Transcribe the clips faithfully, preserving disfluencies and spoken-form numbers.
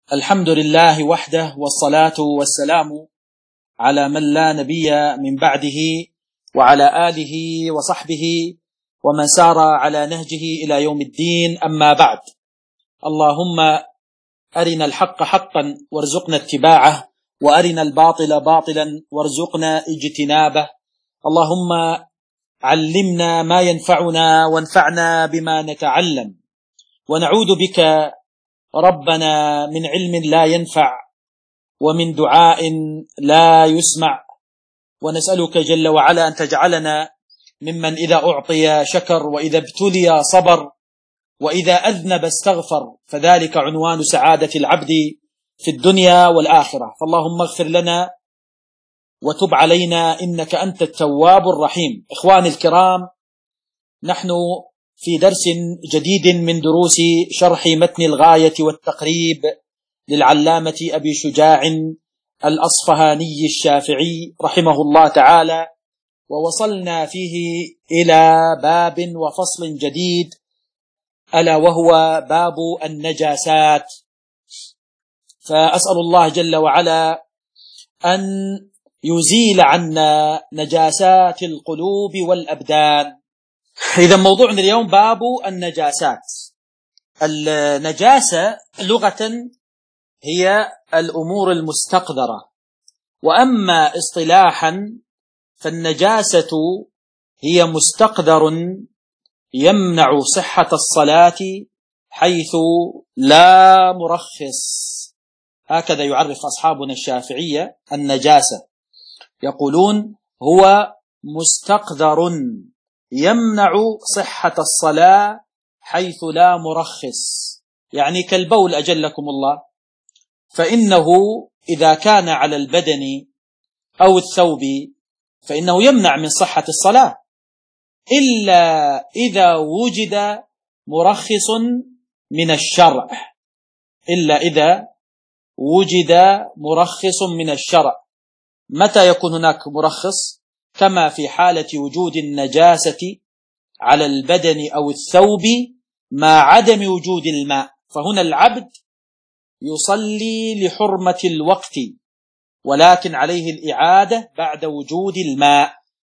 الحمد لله وحده، والصلاة والسلام على من لا نبي من بعده، وعلى آله وصحبه ومن سار على نهجه إلى يوم الدين. أما بعد، اللهم أرنا الحق حقا وارزقنا اتباعه، وأرنا الباطل باطلا وارزقنا اجتنابه. اللهم علمنا ما ينفعنا وانفعنا بما نتعلم، ونعوذ بك ربنا من علم لا ينفع ومن دعاء لا يسمع، ونسألك جل وعلا أن تجعلنا ممن إذا أعطي شكر، وإذا ابتلي صبر، وإذا أذنب استغفر، فذلك عنوان سعادة العبد في الدنيا والآخرة. فاللهم اغفر لنا وتب علينا إنك أنت التواب الرحيم. إخواني الكرام، نحن في درس جديد من دروس شرح متن الغاية والتقريب للعلامة أبي شجاع الأصفهاني الشافعي رحمه الله تعالى، ووصلنا فيه إلى باب وفصل جديد، ألا وهو باب النجاسات. فأسأل الله جل وعلا أن يزيل عنا نجاسات القلوب والأبدان. إذا موضوعنا اليوم باب النجاسات. النجاسة لغة هي الأمور المستقذرة، وأما اصطلاحا فالنجاسة هي مستقذر يمنع صحة الصلاة حيث لا مرخص. هكذا يعرف أصحابنا الشافعية النجاسة، يقولون هو مستقذر يمنع صحة الصلاة حيث لا مرخص، يعني كالبول أجلكم الله، فإنه إذا كان على البدن أو الثوب فإنه يمنع من صحة الصلاة، إلا إذا وجد مرخص من الشرع، إلا إذا وجد مرخص من الشرع. متى يكون هناك مرخص؟ كما في حالة وجود النجاسة على البدن أو الثوب مع عدم وجود الماء. فهنا العبد يصلي لحرمة الوقت، ولكن عليه الإعادة بعد وجود الماء.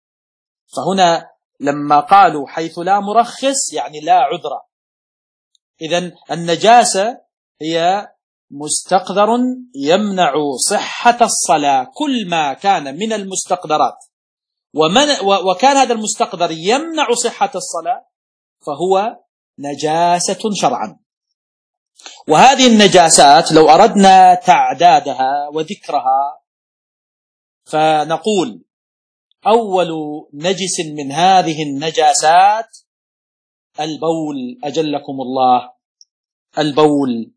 فهنا لما قالوا حيث لا مرخص يعني لا عذر. إذن النجاسة هي مستقذر يمنع صحة الصلاة، كل ما كان من المستقذرات ومن وكان هذا المستقذر يمنع صحة الصلاة فهو نجاسة شرعا. وهذه النجاسات لو أردنا تعدادها وذكرها فنقول: أول نجس من هذه النجاسات البول أجلكم الله، البول.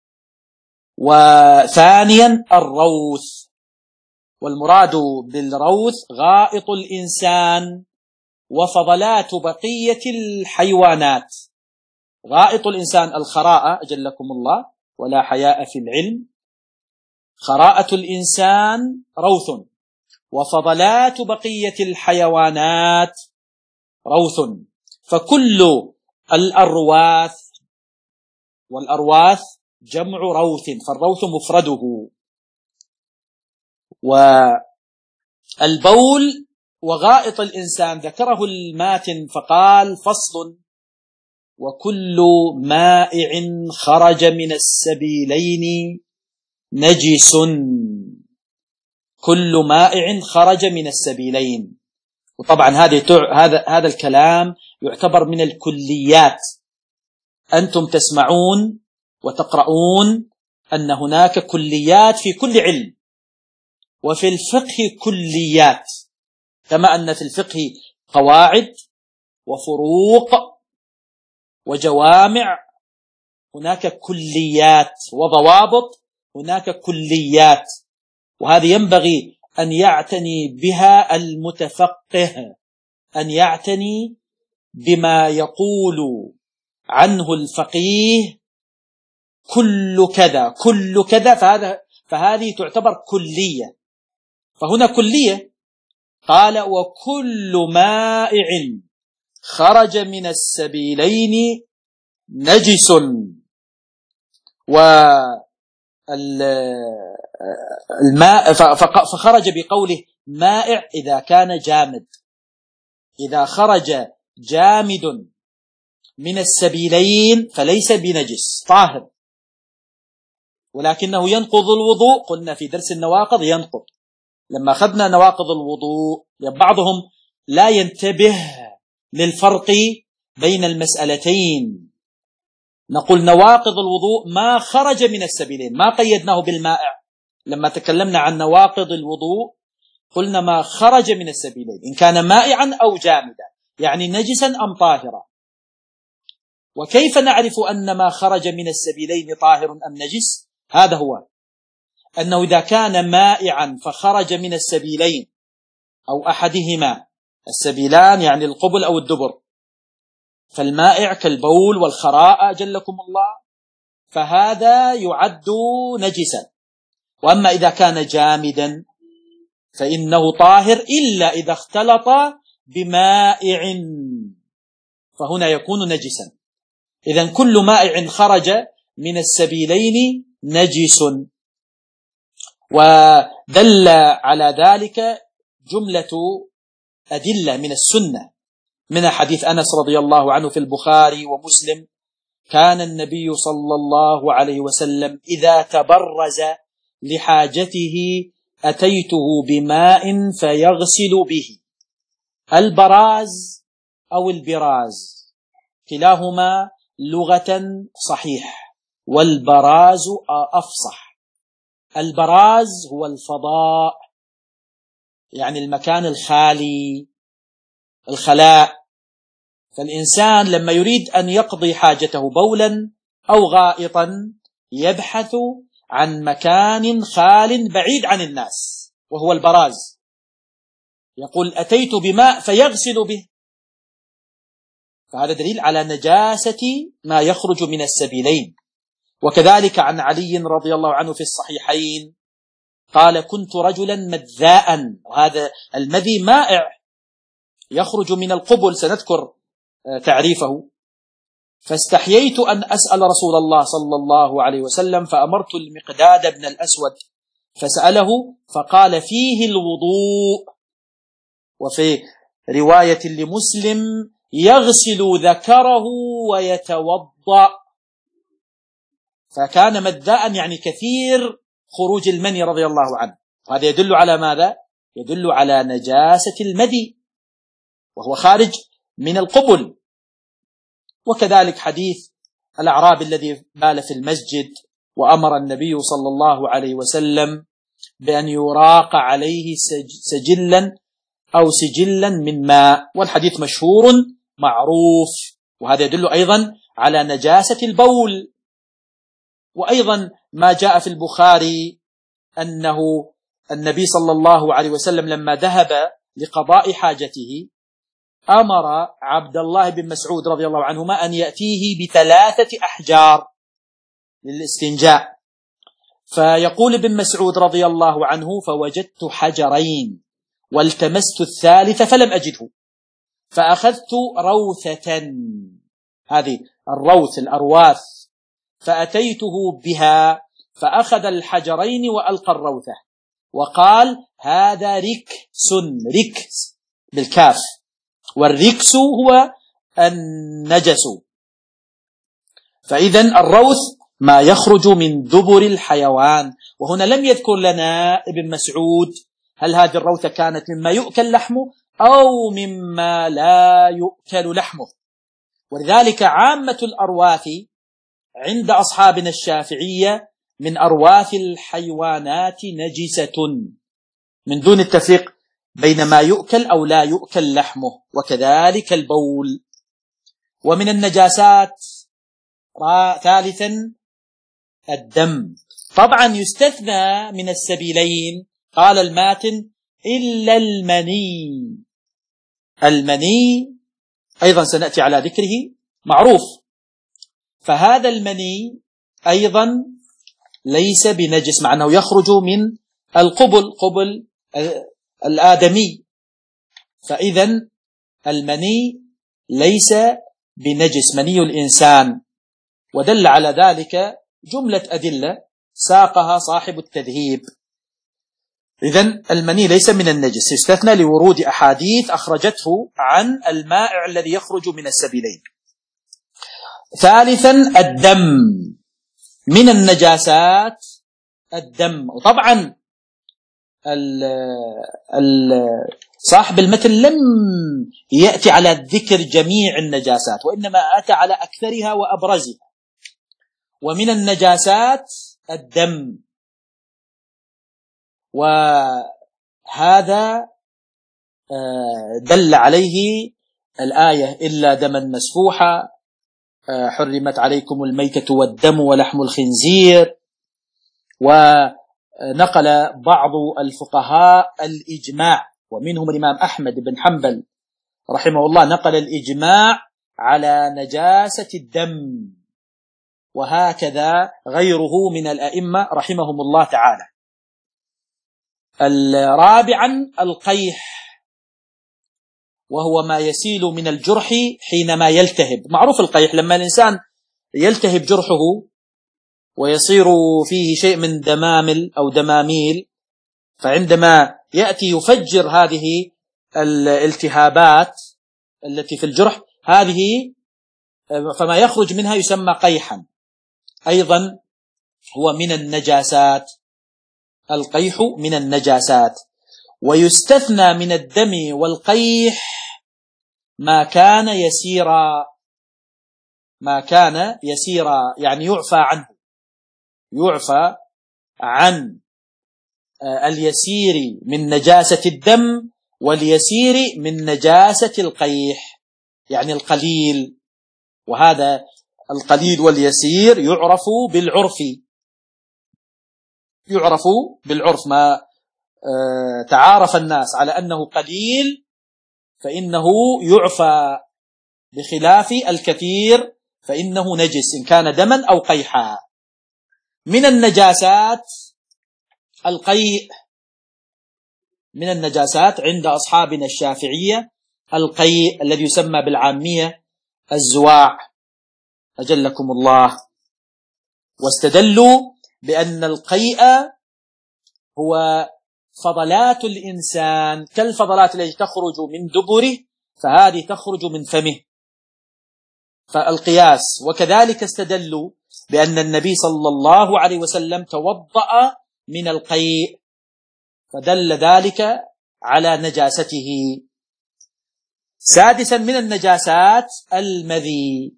وثانيا الروث، والمراد بالروث غائط الإنسان وفضلات بقية الحيوانات. غائط الإنسان الخراءة أجلكم الله، ولا حياء في العلم. خراءة الإنسان روث، وفضلات بقية الحيوانات روث. فكل الأرواث، والأرواث جمع روث، فالروث مفرده. والبول وغائط الإنسان ذكره الماتن فقال: فصل: وكل مائع خرج من السبيلين نجس. كل مائع خرج من السبيلين. وطبعا هذا هذا هذا الكلام يعتبر من الكليات. أنتم تسمعون وتقرؤون أن هناك كليات في كل علم، وفي الفقه كليات، كما أن في الفقه قواعد وفروق وجوامع، هناك كليات وضوابط، هناك كليات. وهذه ينبغي أن يعتني بها المتفقه، أن يعتني بما يقول عنه الفقيه كل كذا كل كذا، فهذا فهذه تعتبر كلية. فهنا كلية قال: وكل مائع خرج من السبيلين نجس. الماء فخرج بقوله مائع إذا كان جامد. إذا خرج جامد من السبيلين فليس بنجس طاهر، ولكنه ينقض الوضوء. قلنا في درس النواقض ينقض، لما أخذنا نواقض الوضوء بعضهم لا ينتبه للفرق بين المسألتين. نقول نواقض الوضوء ما خرج من السبيلين، ما قيدناه بالمائع. لما تكلمنا عن نواقض الوضوء قلنا ما خرج من السبيلين، إن كان مائعا أو جامدا، يعني نجسا أم طاهرا. وكيف نعرف أن ما خرج من السبيلين طاهر أم نجس؟ هذا هو أنه إذا كان مائعا فخرج من السبيلين أو أحدهما، السبيلان يعني القبل أو الدبر، فالمائع كالبول والخراء جلكم الله، فهذا يعد نجسا. وأما إذا كان جامدا فإنه طاهر إلا إذا اختلط بمائع، فهنا يكون نجسا. إذن كل مائع خرج من السبيلين نجس. ودل على ذلك جملة أدلة من السنة، من حديث أنس رضي الله عنه في البخاري ومسلم: كان النبي صلى الله عليه وسلم إذا تبرز لحاجته أتيته بماء فيغسل به. البراز أو البراز كلاهما لغة صحيح، والبراز أفصح. البراز هو الفضاء، يعني المكان الخالي، الخلاء. فالإنسان لما يريد أن يقضي حاجته بولا أو غائطا يبحث عن مكان خال بعيد عن الناس، وهو البراز. يقول أتيت بماء فيغسل به، فهذا دليل على نجاسة ما يخرج من السبيلين. وكذلك عن علي رضي الله عنه في الصحيحين قال: كنت رجلا مذاء، وهذا المذي مائع يخرج من القبل، سنذكر تعريفه. فاستحييت أن أسأل رسول الله صلى الله عليه وسلم، فأمرت المقداد بن الأسود فسأله فقال: فيه الوضوء. وفي رواية لمسلم: يغسل ذكره ويتوضأ. فكان مذاء يعني كثير خروج المني رضي الله عنه. هذا يدل على ماذا؟ يدل على نجاسة المذي، وهو خارج من القبل. وكذلك حديث الأعرابي الذي بال في المسجد وأمر النبي صلى الله عليه وسلم بأن يراق عليه سجلا أو سجلا من ماء، والحديث مشهور معروف. وهذا يدل أيضا على نجاسة البول. وأيضا ما جاء في البخاري أنه النبي صلى الله عليه وسلم لما ذهب لقضاء حاجته أمر عبد الله بن مسعود رضي الله عنهما أن يأتيه بثلاثة أحجار للاستنجاء. فيقول ابن مسعود رضي الله عنه: فوجدت حجرين والتمست الثالث فلم أجده، فأخذت روثة، هذه الروث الأرواث، فأتيته بها فأخذ الحجرين وألقى الروثة وقال: هذا ركس، ركس بالكاف، والركس هو النجس. فإذن الروث ما يخرج من دبر الحيوان. وهنا لم يذكر لنا ابن مسعود هل هذه الروثة كانت مما يؤكل لحمه أو مما لا يؤكل لحمه. ولذلك عامة الأرواث عند أصحابنا الشافعية من أرواث الحيوانات نجسة، من دون التفريق بين ما يؤكل أو لا يؤكل لحمه. وكذلك البول. ومن النجاسات ثالثا الدم. طبعا يستثنى من السبيلين، قال الماتن: إلا المني. المني أيضا سنأتي على ذكره، معروف. فهذا المني أيضا ليس بنجس، مع أنه يخرج من القبل، قبل الآدمي. فإذن المني ليس بنجس، مني الإنسان. ودل على ذلك جملة أدلة ساقها صاحب التذهيب. إذن المني ليس من النجس، يستثنى لورود أحاديث أخرجته عن المائع الذي يخرج من السبيلين. ثالثا الدم من النجاسات، الدم. وطبعا ال ال صاحب المتن لم يأتي على ذكر جميع النجاسات، وإنما أتى على أكثرها وأبرزها. ومن النجاسات الدم، وهذا دل عليه الآية إلا دما مسفوحا، حرمت عليكم الميتة والدم ولحم الخنزير. ونقل بعض الفقهاء الإجماع، ومنهم الإمام أحمد بن حنبل رحمه الله نقل الإجماع على نجاسة الدم، وهكذا غيره من الأئمة رحمهم الله تعالى. رابعا القيح، وهو ما يسيل من الجرح حينما يلتهب. معروف القيح لما الإنسان يلتهب جرحه ويصير فيه شيء من دمامل أو دماميل، فعندما يأتي يفجر هذه الالتهابات التي في الجرح هذه، فما يخرج منها يسمى قيحا، أيضا هو من النجاسات. القيح من النجاسات. ويستثنى من الدم والقيح ما كان يسيرا، ما كان يسيرا يعني يعفى عنه، يعفى عن اليسير من نجاسة الدم واليسير من نجاسة القيح، يعني القليل. وهذا القليل واليسير يعرف بالعرف، يعرف بالعرف. ما تعارف الناس على أنه قليل فإنه يعفى، بخلاف الكثير فإنه نجس إن كان دما أو قيحا. من النجاسات القيء، من النجاسات عند أصحابنا الشافعية القيء الذي يسمى بالعامية الزواع أجلكم الله. واستدلوا بأن القيء هو فضلات الإنسان كالفضلات التي تخرج من دبره، فهذه تخرج من فمه، فالقياس. وكذلك استدلوا بأن النبي صلى الله عليه وسلم توضأ من القيء، فدل ذلك على نجاسته. سادسا من النجاسات المذي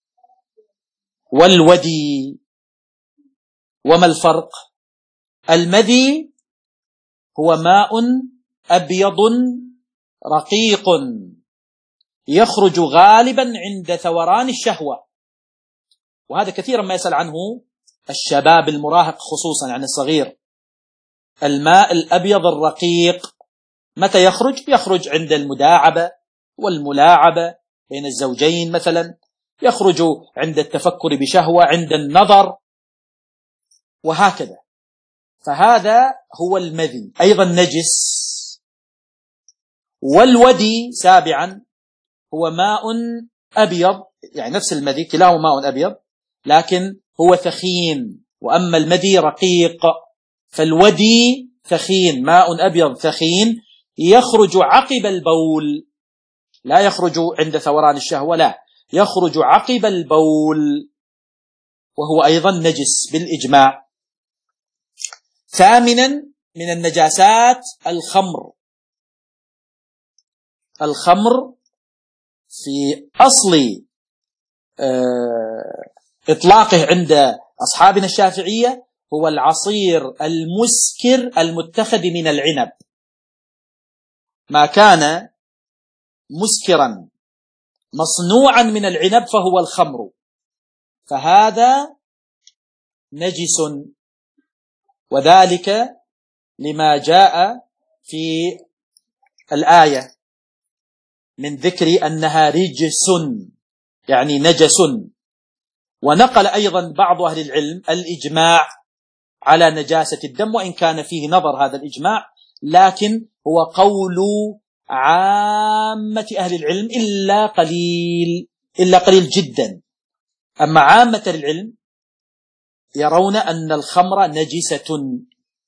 والودي. وما الفرق؟ المذي هو ماء أبيض رقيق يخرج غالبا عند ثوران الشهوة، وهذا كثيرا ما يسأل عنه الشباب المراهق خصوصا، يعني الصغير. الماء الأبيض الرقيق متى يخرج؟ يخرج عند المداعبة والملاعبة بين الزوجين مثلا، يخرج عند التفكر بشهوة، عند النظر، وهكذا. فهذا هو المذي، أيضا نجس. والودي سابعا هو ماء أبيض، يعني نفس المذي كلاهما ماء أبيض لكن هو ثخين، وأما المذي رقيق. فالودي ثخين، ماء أبيض ثخين يخرج عقب البول، لا يخرج عند ثوران الشهوة، لا، يخرج عقب البول، وهو أيضا نجس بالإجماع. ثامنا من النجاسات الخمر. الخمر في أصل إطلاقه عند أصحابنا الشافعية هو العصير المسكر المتخذ من العنب، ما كان مسكرا مصنوعا من العنب فهو الخمر، فهذا نجس، وذلك لما جاء في الآية من ذكر أنها رجس يعني نجس. ونقل أيضا بعض أهل العلم الإجماع على نجاسة الدم، وإن كان فيه نظر هذا الإجماع، لكن هو قول عامة أهل العلم إلا قليل، إلا قليل جدا. أما عامة العلم يرون أن الخمر نجسة.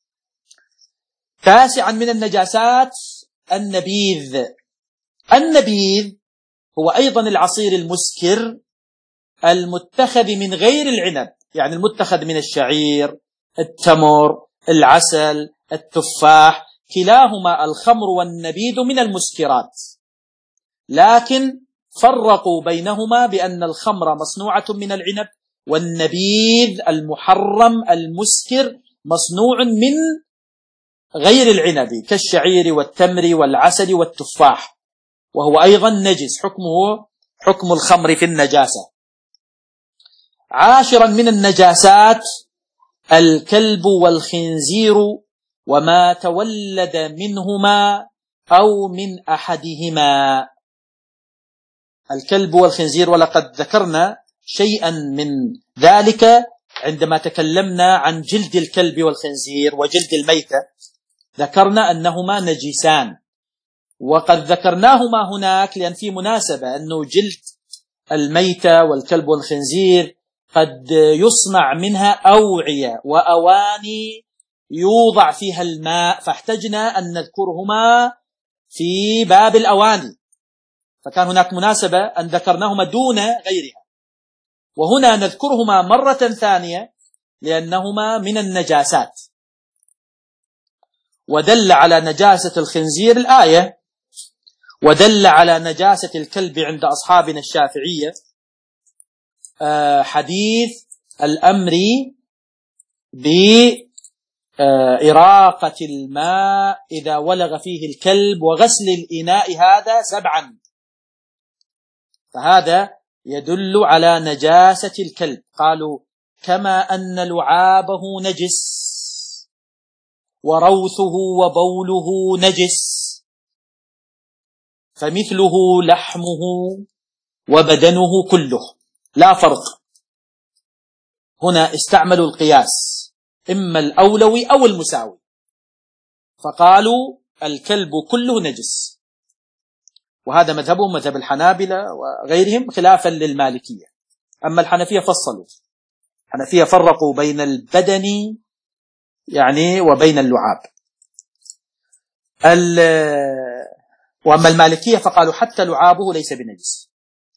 تاسعا من النجاسات النبيذ. النبيذ هو أيضا العصير المسكر المتخذ من غير العنب، يعني المتخذ من الشعير، التمر، العسل، التفاح، كلاهما الخمر والنبيذ من المسكرات، لكن فرقوا بينهما بأن الخمر مصنوعة من العنب، والنبيذ المحرم المسكر مصنوع من غير العنب كالشعير والتمر والعسل والتفاح، وهو أيضا نجس، حكمه حكم الخمر في النجاسة. عاشرا من النجاسات الكلب والخنزير وما تولد منهما أو من أحدهما. الكلب والخنزير، ولقد ذكرنا شيئا من ذلك عندما تكلمنا عن جلد الكلب والخنزير وجلد الميتة، ذكرنا أنهما نجسان، وقد ذكرناهما هناك لأن في مناسبة أنه جلد الميتة والكلب والخنزير قد يصنع منها أوعية وأواني يوضع فيها الماء، فاحتجنا أن نذكرهما في باب الأواني، فكان هناك مناسبة أن ذكرناهما دون غيرها، وهنا نذكرهما مرة ثانية لأنهما من النجاسات. ودل على نجاسة الخنزير الآية، ودل على نجاسة الكلب عند أصحابنا الشافعية حديث الأمر بإراقة الماء إذا ولغ فيه الكلب وغسل الإناء هذا سبعا، فهذا يدل على نجاسة الكلب. قالوا كما أن لعابه نجس وروثه وبوله نجس فمثله لحمه وبدنه كله لا فرق. هنا استعملوا القياس إما الأولوي أو المساوي، فقالوا الكلب كله نجس، وهذا مذهبهم مذهب الحنابلة وغيرهم خلافا للمالكية. أما الحنفية فصلوا، الحنفية فرقوا بين البدن يعني وبين اللعاب، وأما المالكية فقالوا حتى لعابه ليس بنجس.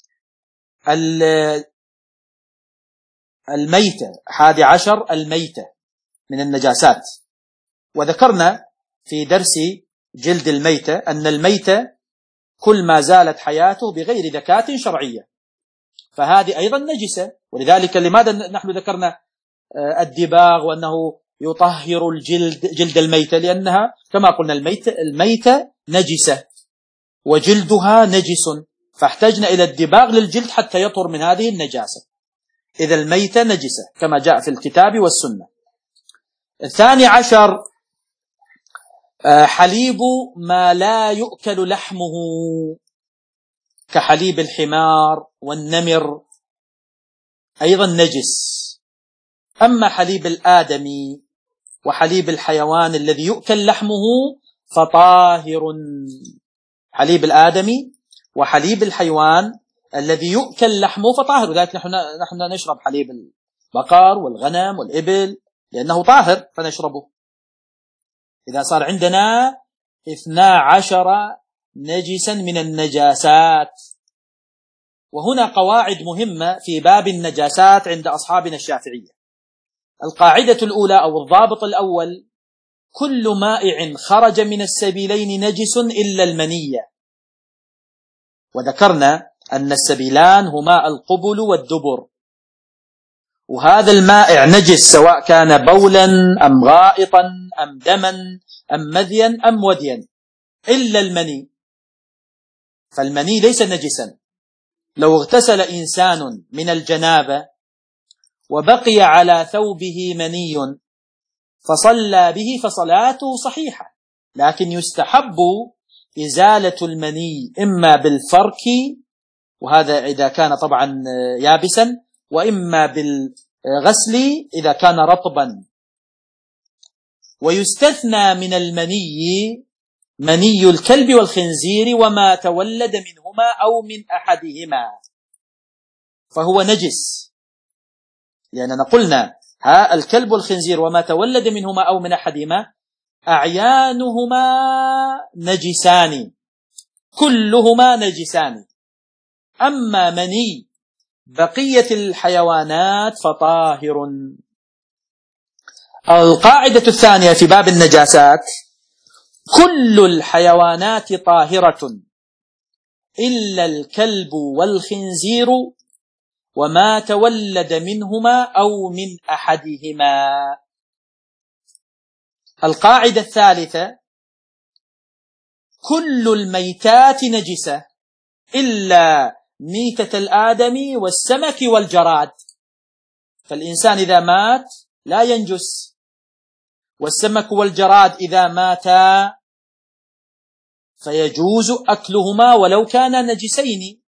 الميتة حادي عشر، الميتة من النجاسات، وذكرنا في درس جلد الميتة أن الميتة كل ما زالت حياته بغير ذكاة شرعية، فهذه أيضا نجسة. ولذلك لماذا نحن ذكرنا الدباغ وأنه يطهر الجلد جلد الميتة؟ لأنها كما قلنا الميتة, الميتة نجسة وجلدها نجس، فاحتجنا إلى الدباغ للجلد حتى يطهر من هذه النجاسة. إذا الميتة نجسة كما جاء في الكتاب والسنة. الثاني عشر حليب ما لا يؤكل لحمه كحليب الحمار والنمر أيضا نجس. أما حليب الآدمي وحليب الحيوان الذي يؤكل لحمه فطاهر. حليب الآدمي وحليب الحيوان الذي يؤكل لحمه فطاهر، ذلك نحن نحن نشرب حليب البقر والغنم والإبل لأنه طاهر فنشربه. إذا صار عندنا اثنا عشر نجسا من النجاسات. وهنا قواعد مهمة في باب النجاسات عند أصحابنا الشافعية. القاعدة الأولى أو الضابط الأول: كل مائع خرج من السبيلين نجس إلا المنية. وذكرنا أن السبيلان هما القبل والدبر، وهذا المائع نجس سواء كان بولا أم غائطا أم دما أم مذيا أم وديا إلا المني، فالمني ليس نجسا. لو اغتسل إنسان من الجنابة وبقي على ثوبه مني فصلى به فصلاته صحيحة، لكن يستحب إزالة المني إما بالفرك، وهذا إذا كان طبعا يابسا، وإما بالغسل إذا كان رطبا. ويستثنى من المني مني الكلب والخنزير وما تولد منهما أو من أحدهما، فهو نجس، لأننا قلنا ها الكلب والخنزير وما تولد منهما أو من أحدهما أعيانهما نجسان، كلهما نجسان. أما مني بقية الحيوانات فطاهر. القاعدة الثانية في باب النجاسات: كل الحيوانات طاهرة إلا الكلب والخنزير وما تولد منهما أو من أحدهما. القاعدة الثالثة: كل الميتات نجسة إلا ميتة الآدمي والسمك والجراد. فالإنسان إذا مات لا ينجس، والسمك والجراد إذا ماتا فيجوز أكلهما ولو كانا نجسين.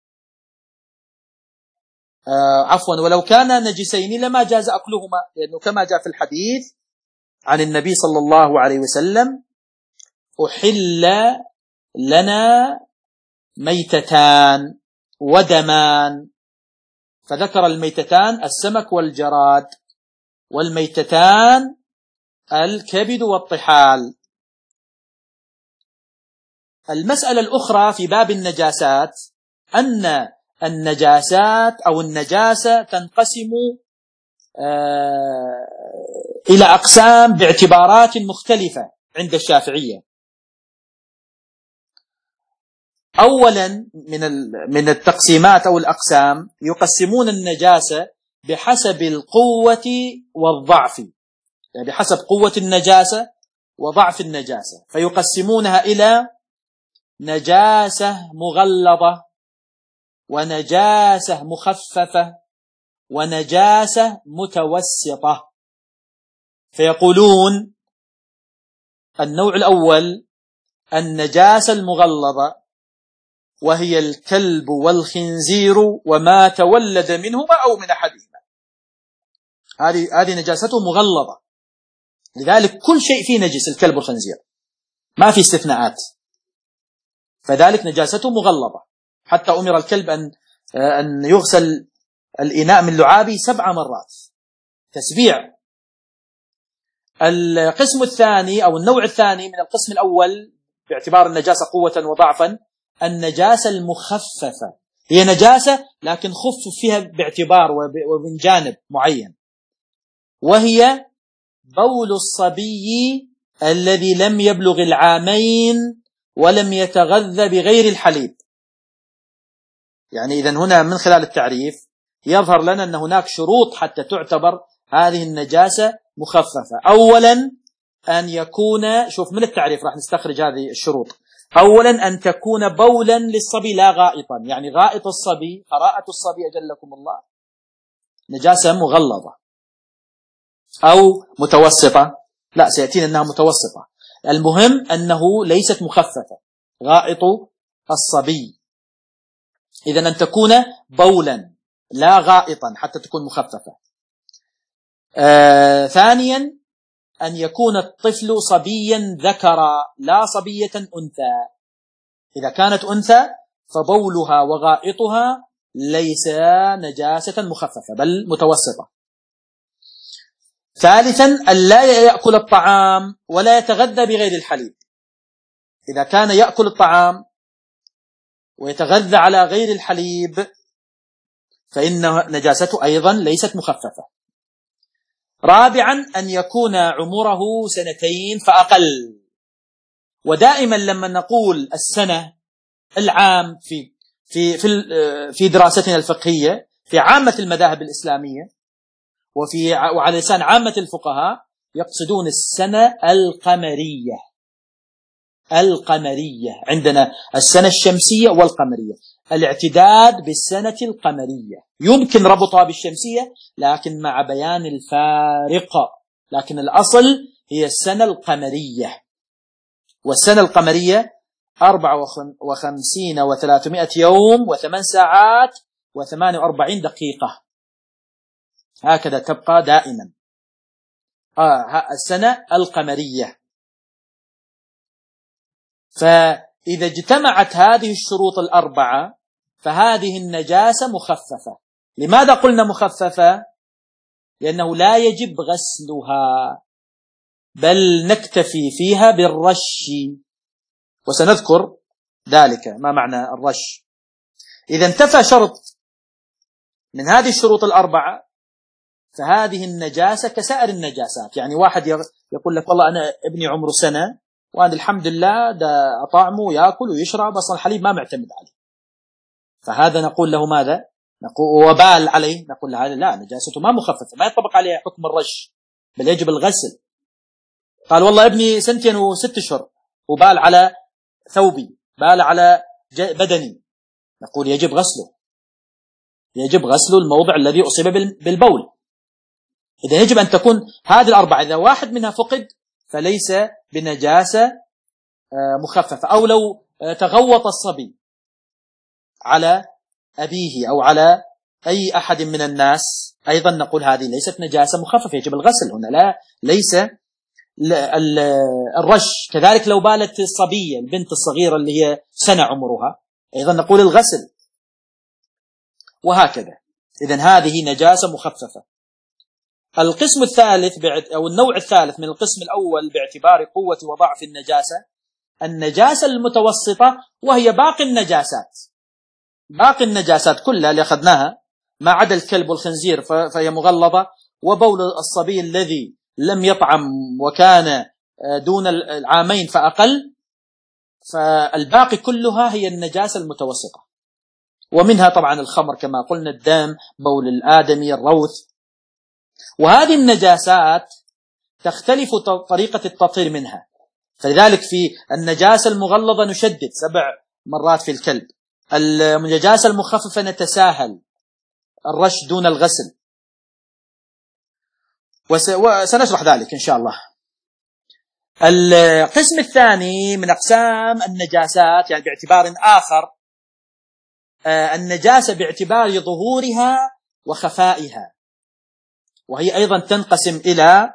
آه عفوا ولو كانا نجسين لما جاز أكلهما، لأنه كما جاء في الحديث عن النبي صلى الله عليه وسلم: أحل لنا ميتتان ودمان، فذكر الميتتان السمك والجراد، والميتتان الكبد والطحال. المسألة الأخرى في باب النجاسات أن النجاسات أو النجاسة تنقسم آه إلى أقسام باعتبارات مختلفة عند الشافعية. أولا من من التقسيمات أو الأقسام يقسمون النجاسة بحسب القوة والضعف، يعني بحسب قوة النجاسة وضعف النجاسة، فيقسمونها إلى نجاسة مغلظة ونجاسة مخففة ونجاسة متوسطة. فيقولون: النوع الأول النجاسة المغلظة، وهي الكلب والخنزير وما تولد منهما أو من أحدهما، هذه هذه نجاسته مغلظة، لذلك كل شيء فيه نجس، الكلب والخنزير ما في استثناءات، فذلك نجاسته مغلظة. حتى أمر الكلب أن أن يغسل الإناء من لعابه سبع مرات تسبيع. القسم الثاني أو النوع الثاني من القسم الأول باعتبار النجاسة قوة وضعفا النجاسة المخففة، هي نجاسة لكن خفف فيها باعتبار ومن جانب معين، وهي بول الصبي الذي لم يبلغ العامين ولم يتغذى بغير الحليب. يعني إذن هنا من خلال التعريف يظهر لنا أن هناك شروط حتى تعتبر هذه النجاسة مخففة. أولا أن يكون، شوف من التعريف راح نستخرج هذه الشروط. أولا أن تكون بولا للصبي لا غائطا، يعني غائط الصبي، قراءة الصبي أجلكم الله، نجاسة مغلظة أو متوسطة، لا سيأتينا أنها متوسطة، المهم أنه ليست مخففة، غائط الصبي. إذن أن تكون بولا لا غائطا حتى تكون مخففة. آه ثانيا أن يكون الطفل صبيا ذكرا لا صبية أنثى، إذا كانت أنثى فبولها وغائطها ليس نجاسة مخففة بل متوسطة. ثالثا أن لا يأكل الطعام ولا يتغذى بغير الحليب، إذا كان يأكل الطعام ويتغذى على غير الحليب فإن نجاسته أيضا ليست مخففة. رابعا أن يكون عمره سنتين فأقل، ودائما لما نقول السنة العام في في في في دراستنا الفقهية في عامة المذاهب الإسلامية وفي وعلى لسان عامة الفقهاء يقصدون السنة القمرية. القمرية عندنا السنة الشمسية والقمرية، الاعتداد بالسنة القمرية يمكن ربطها بالشمسية لكن مع بيان الفارق، لكن الأصل هي السنة القمرية. والسنة القمرية أربعة وخمسين وثلاثمائة يوم وثمان ساعات وثمان وأربعين دقيقة، هكذا تبقى دائما آه السنة القمرية. فإذا اجتمعت هذه الشروط الأربعة فهذه النجاسة مخففة. لماذا قلنا مخففة؟ لأنه لا يجب غسلها، بل نكتفي فيها بالرش، وسنذكر ذلك ما معنى الرش. إذا انتفى شرط من هذه الشروط الأربعة فهذه النجاسة كسائر النجاسات. يعني واحد يقول لك والله أنا ابني عمره سنة وأنا الحمد لله ده أطعمه يأكل ويشرب، أصلا الحليب ما معتمد عليه، فهذا نقول له ماذا؟ نقول وبال عليه، نقول له هذا لا، نجاسته ما مخففة، ما يطبق عليه حكم الرش بل يجب الغسل. قال والله ابني سنتين وست اشهر وبال على ثوبي، بال على بدني، نقول يجب غسله، يجب غسل الموضع الذي أصيب بالبول. إذا يجب أن تكون هذه الأربعة، إذا واحد منها فقد فليس بنجاسة مخففة. أو لو تغوط الصبي على أبيه أو على أي أحد من الناس أيضا نقول هذه ليست نجاسة مخففة، يجب الغسل هنا، لا ليس الرش. كذلك لو بالت الصبية البنت الصغيرة اللي هي سنة عمرها أيضا نقول الغسل، وهكذا. إذن هذه نجاسة مخففة. القسم الثالث أو النوع الثالث من القسم الأول باعتبار قوة وضعف النجاسة النجاسة المتوسطة، وهي باقي النجاسات، باقي النجاسات كلها اللي أخذناها ما عدا الكلب والخنزير فهي مغلظة، وبول الصبي الذي لم يطعم وكان دون العامين فأقل، فالباقي كلها هي النجاسة المتوسطة. ومنها طبعا الخمر كما قلنا، الدم، بول الآدمي، الروث. وهذه النجاسات تختلف طريقة التطهير منها، فلذلك في النجاسة المغلظة نشدد سبع مرات في الكلب، النجاسة المخففة نتساهل، الرش دون الغسل، وسنشرح ذلك إن شاء الله. القسم الثاني من أقسام النجاسات يعني باعتبار آخر النجاسة باعتبار ظهورها وخفائها، وهي أيضا تنقسم إلى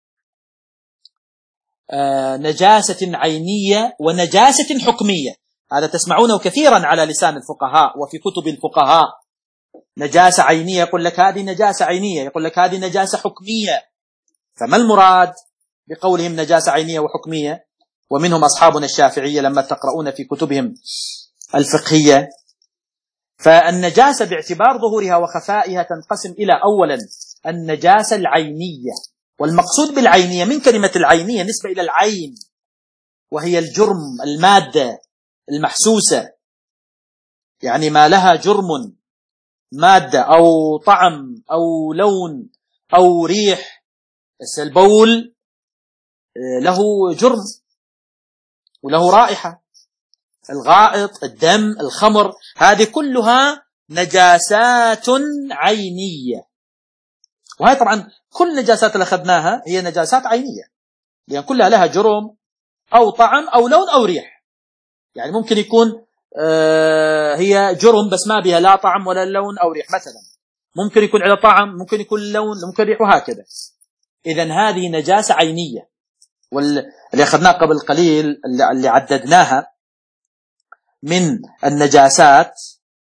نجاسة عينية ونجاسة حكمية. هذا تسمعونه كثيرا على لسان الفقهاء وفي كتب الفقهاء، نجاسة عينية يقول لك هذه نجاسة عينية، يقول لك هذه نجاسة حكمية. فما المراد بقولهم نجاسة عينية وحكمية؟ ومنهم أصحابنا الشافعية لما تقرؤون في كتبهم الفقهية. فالنجاسة باعتبار ظهورها وخفائها تنقسم إلى أولا النجاسة العينية، والمقصود بالعينية من كلمة العينية نسبة إلى العين، وهي الجرم، المادة المحسوسة، يعني ما لها جرم، مادة أو طعم أو لون أو ريح. البول له جرم وله رائحة، الغائط، الدم، الخمر، هذه كلها نجاسات عينية. وهي طبعا كل نجاسات اللي أخذناها هي نجاسات عينية، لأن كلها لها جرم أو طعم أو لون أو ريح. يعني ممكن يكون آه هي جرم بس ما بها لا طعم ولا لون أو ريح مثلا، ممكن يكون على طعم، ممكن يكون لون، ممكن ريح، وهكذا. إذن هذه نجاسة عينية. واللي أخذناه قبل قليل اللي عددناها من النجاسات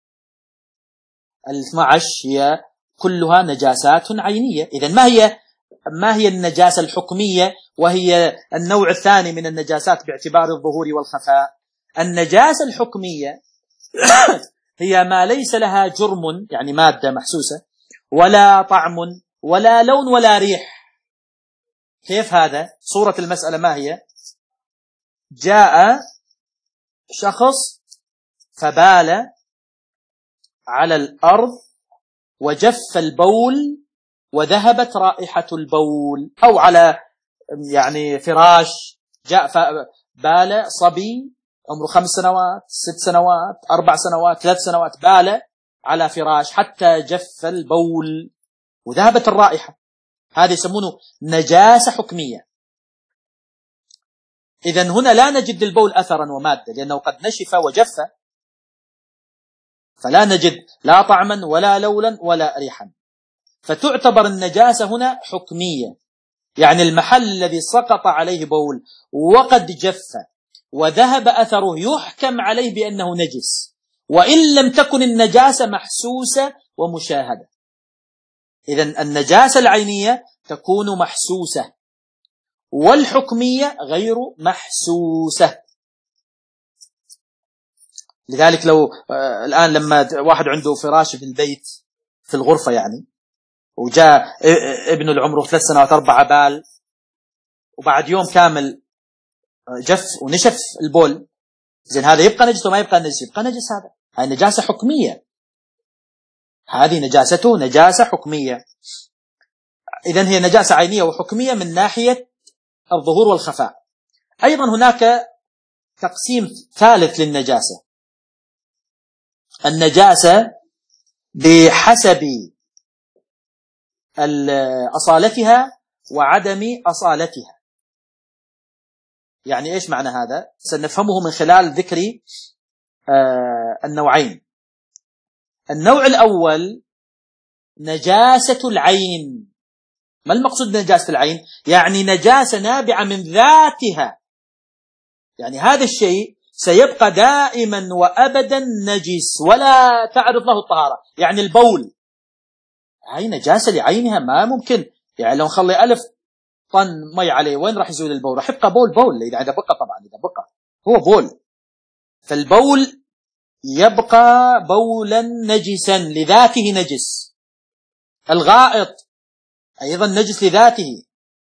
الاثنى عشر هي كلها نجاسات عينية. إذن ما هي ما هي النجاسة الحكمية وهي النوع الثاني من النجاسات باعتبار الظهور والخفاء؟ النجاسة الحكمية هي ما ليس لها جرم، يعني مادة محسوسة، ولا طعم ولا لون ولا ريح. كيف هذا؟ صورة المسألة ما هي؟ جاء شخص فبال على الأرض وجف البول وذهبت رائحة البول، أو على يعني فراش، جاء بال صبي عمره خمس سنوات، ست سنوات، أربع سنوات، ثلاث سنوات، بال على فراش حتى جف البول وذهبت الرائحة، هذا يسمونه نجاسة حكمية. إذن هنا لا نجد للبول أثرا ومادة، لأنه قد نشف وجف، فلا نجد لا طعما ولا لولا ولا ريحا، فتعتبر النجاسة هنا حكمية. يعني المحل الذي سقط عليه بول وقد جف وذهب أثره يحكم عليه بأنه نجس، وإن لم تكن النجاسة محسوسة ومشاهدة. إذن النجاسة العينية تكون محسوسة، والحكمية غير محسوسة. لذلك لو آه الآن لما واحد عنده فراش في البيت في الغرفة يعني، وجاء ابن العمر ثلاث سنوات أربعة بال، وبعد يوم كامل جف ونشف البول، زين هذا يبقى نجس وما يبقى نجس؟ يبقى نجس. هذا هاي نجاسة حكمية، هذه نجاسته نجاسة حكمية. إذن هي نجاسة عينية وحكمية من ناحية الظهور والخفاء. أيضا هناك تقسيم ثالث للنجاسة، النجاسة بحسب أصالتها وعدم أصالتها. يعني إيش معنى هذا؟ سنفهمه من خلال ذكر آه النوعين. النوع الأول نجاسة العين. ما المقصود بنجاسة العين؟ يعني نجاسة نابعة من ذاتها، يعني هذا الشيء سيبقى دائما وأبدا نجس ولا تعرض له الطهارة. يعني البول هاي نجاسة لعينها، ما ممكن يعني لو نخلي ألف طن مي عليه وين راح يزول البول؟ راح يبقى بول بول إذا بقى، طبعا إذا بقى هو بول. فالبول يبقى بولا نجسا لذاته نجس. الغائط أيضا نجس لذاته.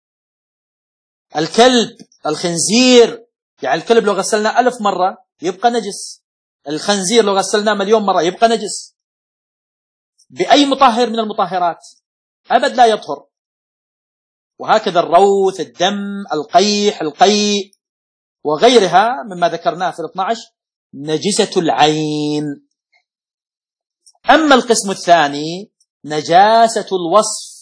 الكلب، الخنزير، يعني الكلب لو غسلناه ألف مرة يبقى نجس، الخنزير لو غسلناه مليون مرة يبقى نجس بأي مطهر من المطهرات أبد لا يطهر. وهكذا الروث، الدم، القيح، القيء وغيرها مما ذكرناه في الاثنى عشر نجسة العين. أما القسم الثاني نجاسة الوصف،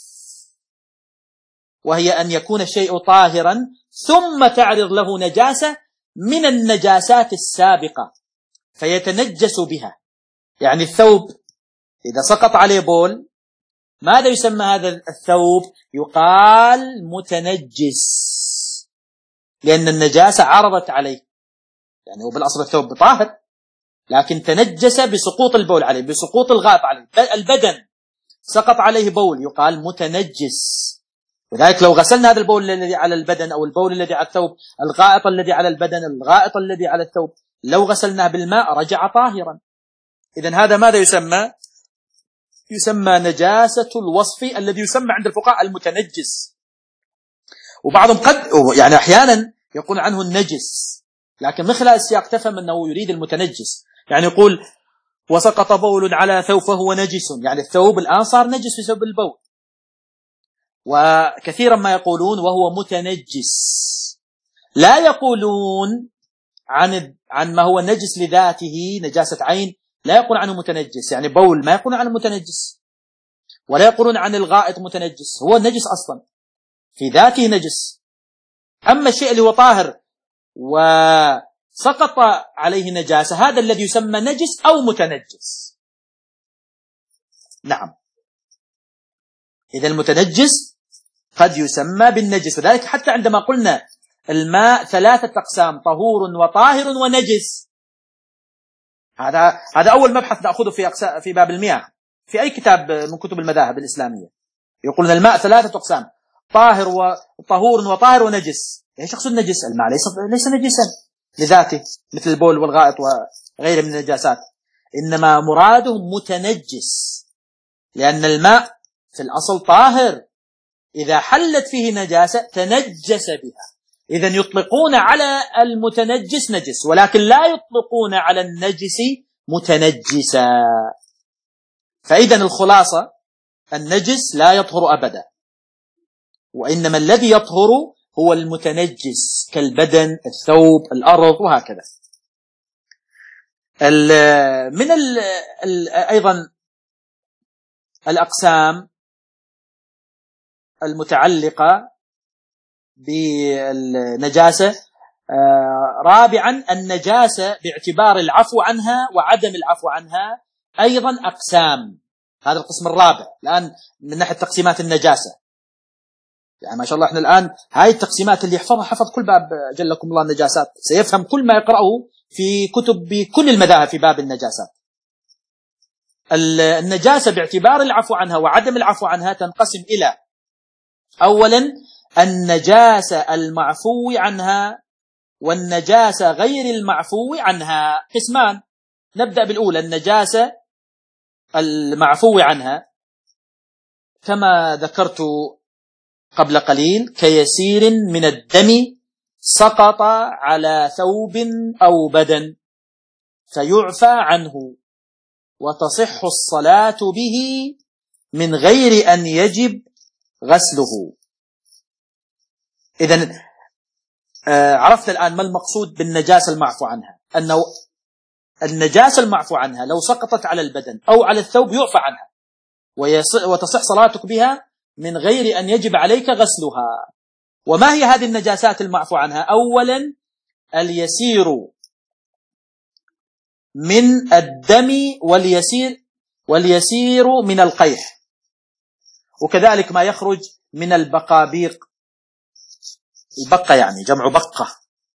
وهي أن يكون الشيء طاهرا ثم تعرض له نجاسة من النجاسات السابقة فيتنجس بها. يعني الثوب إذا سقط عليه بول ماذا يسمى هذا الثوب؟ يقال متنجس، لأن النجاسة عرضت عليه. يعني هو بالأصل الثوب طاهر لكن تنجس بسقوط البول عليه، بسقوط الغائط عليه. البدن سقط عليه بول يقال متنجس. وذلك لو غسلنا هذا البول الذي على البدن أو البول الذي على الثوب، الغائط الذي على البدن، الغائط الذي على الثوب، لو غسلناه بالماء رجع طاهرا. إذن هذا ماذا يسمى؟ يسمى نجاسة الوصف، الذي يسمى عند الفقهاء المتنجس. وبعضهم قد يعني أحيانا يقول عنه النجس، لكن من خلال السياق تفهم أنه يريد المتنجس. يعني يقول وسقط بول على ثوب فهو نجس، يعني الثوب الآن صار نجس بسبب البول. وكثيرا ما يقولون وهو متنجس، لا يقولون عن عن ما هو نجس لذاته نجاسة عين، لا يقول عنه متنجس. يعني بول ما يقولون عنه متنجس، ولا يقولون عن الغائط متنجس، هو النجس أصلا في ذاته نجس. أما الشيء اللي هو طاهر وسقط عليه نجاسة هذا الذي يسمى نجس أو متنجس. نعم، إذا المتنجس قد يسمى بالنجس. وذلك حتى عندما قلنا الماء ثلاثة أقسام، طهور وطاهر ونجس، هذا هذا أول مبحث نأخذه في في باب المياه في أي كتاب من كتب المذاهب الإسلامية. يقولون الماء ثلاثة أقسام، طاهر وطهور وطاهر ونجس. ايش يقصد نجس؟ الماء ليس ليس نجسا لذاته مثل البول والغائط وغيره من النجاسات، إنما مراده متنجس، لأن الماء في الأصل طاهر، إذا حلت فيه نجاسة تنجس بها. إذن يطلقون على المتنجس نجس، ولكن لا يطلقون على النجس متنجسا. فإذا الخلاصة النجس لا يطهر أبدا، وإنما الذي يطهر هو المتنجس كالبدن، الثوب، الأرض وهكذا. من ال ال أيضا الأقسام المتعلقة بالنجاسة، رابعا النجاسة باعتبار العفو عنها وعدم العفو عنها أيضا أقسام. هذا القسم الرابع الآن من ناحية تقسيمات النجاسة. يعني ما شاء الله احنا الآن هاي التقسيمات اللي يحفظها حفظ كل باب جلكم الله النجاسات، سيفهم كل ما يقرأه في كتب بكل المذاهب في باب النجاسات. النجاسة باعتبار العفو عنها وعدم العفو عنها تنقسم إلى: أولا النجاسة المعفو عنها والنجاسة غير المعفو عنها، قسمان. نبدأ بالأولى، النجاسة المعفو عنها كما ذكرت قبل قليل: كيسير من الدم سقط على ثوب أو بدن فيعفى عنه وتصح الصلاة به من غير أن يجب غسله. إذن آه عرفت الآن ما المقصود بالنجاسة المعفو عنها، أنه النجاسة المعفو عنها لو سقطت على البدن أو على الثوب يعفى عنها وتصح صلاتك بها من غير أن يجب عليك غسلها. وما هي هذه النجاسات المعفو عنها؟ أولا اليسير من الدم واليسير واليسير من القيح، وكذلك ما يخرج من البقابيق، البقة يعني جمع بقة،